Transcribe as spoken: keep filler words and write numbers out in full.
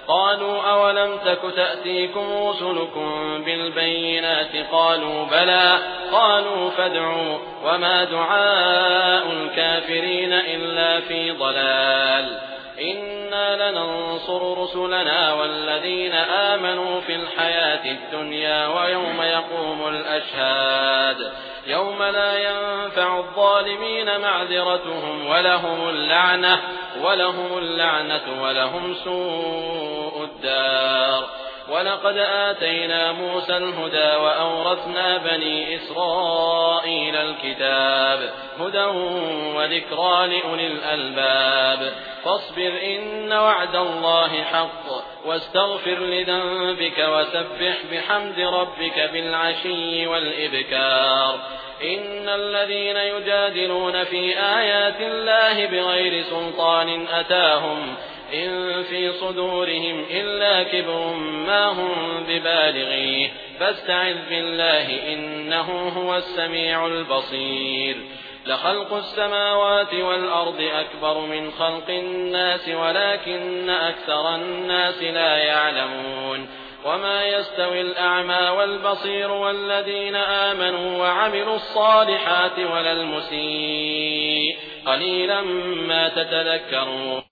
قالوا أولم تك تأتيكم رسلكم بالبينات قالوا بلى قالوا فادعوا وما دعاء الكافرين إلا في ضلال إنا لننصر رسلنا والذين آمنوا في الحياة الدنيا ويوم يقوم الأشهاد يوم لا ينفع الظالمين معذرتهم ولهم اللعنة ولهم اللعنة ولهم سوء الدار ولقد آتينا موسى الهدى وأورثنا بني إسرائيل الكتاب هدى وذكرى لأولي الألباب فاصبر إن وعد الله حق واستغفر لذنبك وسبح بحمد ربك بالعشي والإبكار إن الذين يجادلون في آيات الله بغير سلطان أتاهم إن في صدورهم إلا كبر ما هم ببالغيه فاستعذ بالله إنه هو السميع البصير لخلق السماوات والأرض أكبر من خلق الناس ولكن أكثر الناس لا يعلمون وما يستوي الأعمى والبصير والذين آمنوا وعملوا الصالحات ولا المسيء قليلا ما تتذكرون